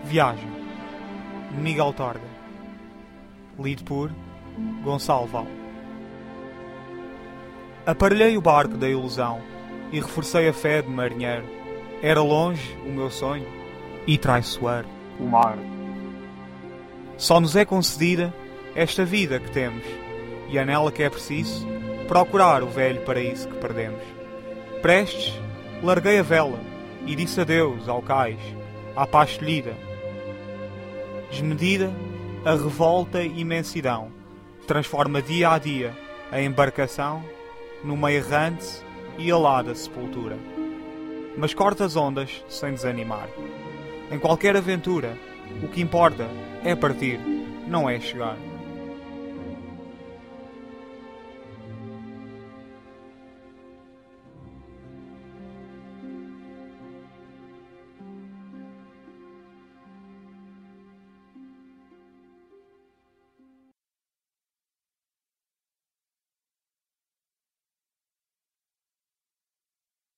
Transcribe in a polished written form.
Viagem, Miguel Torga. Lido por Gonçalo Val. Aparelhei o barco da ilusão e reforcei a fé de marinheiro. Era longe o meu sonho e traiçoeiro o mar. Só nos é concedida esta vida que temos, e é nela que é preciso procurar o velho paraíso que perdemos. Prestes, larguei a vela e disse adeus ao cais, à paz escolhida. Desmedida, a revolta e imensidão transforma dia a dia a embarcação numa errante e alada sepultura. Mas corta as ondas sem desanimar. Em qualquer aventura, o que importa é partir, não é chegar.